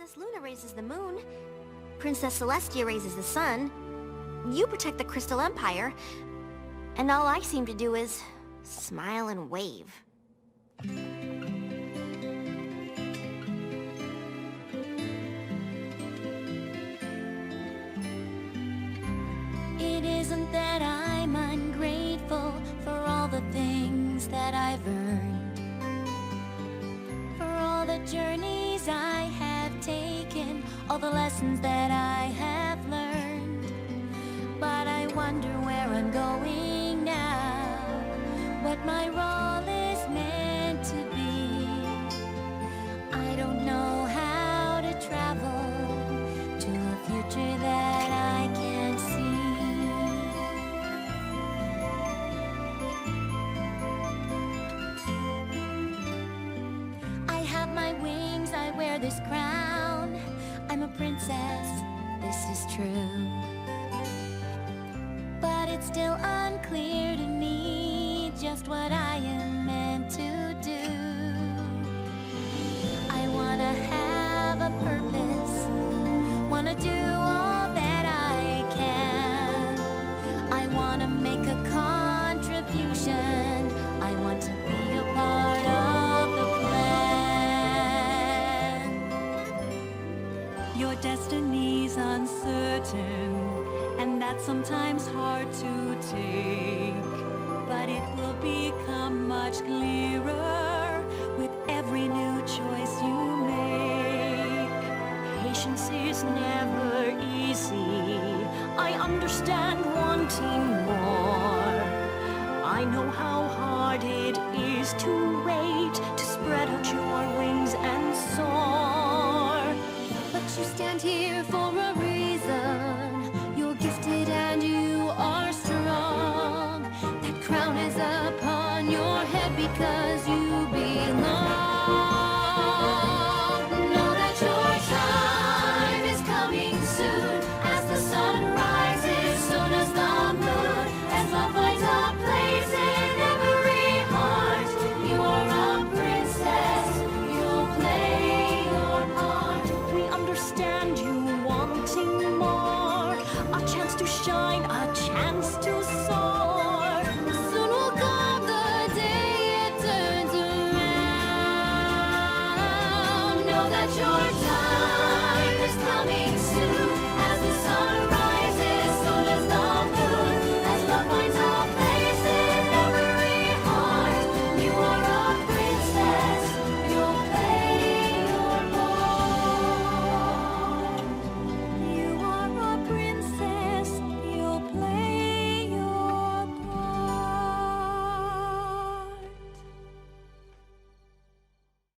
Princess Luna raises the moon. Princess Celestia raises the sun. You protect the Crystal Empire. And all I seem to do is smile and wave. It isn't that I'm ungrateful for all the things that I've earned, for all the journeys I have taken, all the lessons that I have learned. But I wonder where I'm going now, what my role is meant to be. I don't know how to travel to a future that I can't see. I have my wings, I wear this crown. I'm a princess, this is true. But it's still unclear to me just what I am meant to do. I wanna have a purpose, wanna do all that I can. I wanna make a contribution, I want to be a part of the plan. Your destiny's uncertain, and that's sometimes hard to take. But it will become much clearer with every new choice you make. Patience is never easy. I understand wanting more. I know how hard it is to wait, to spread out your wings and soar. But you stand here for a reason.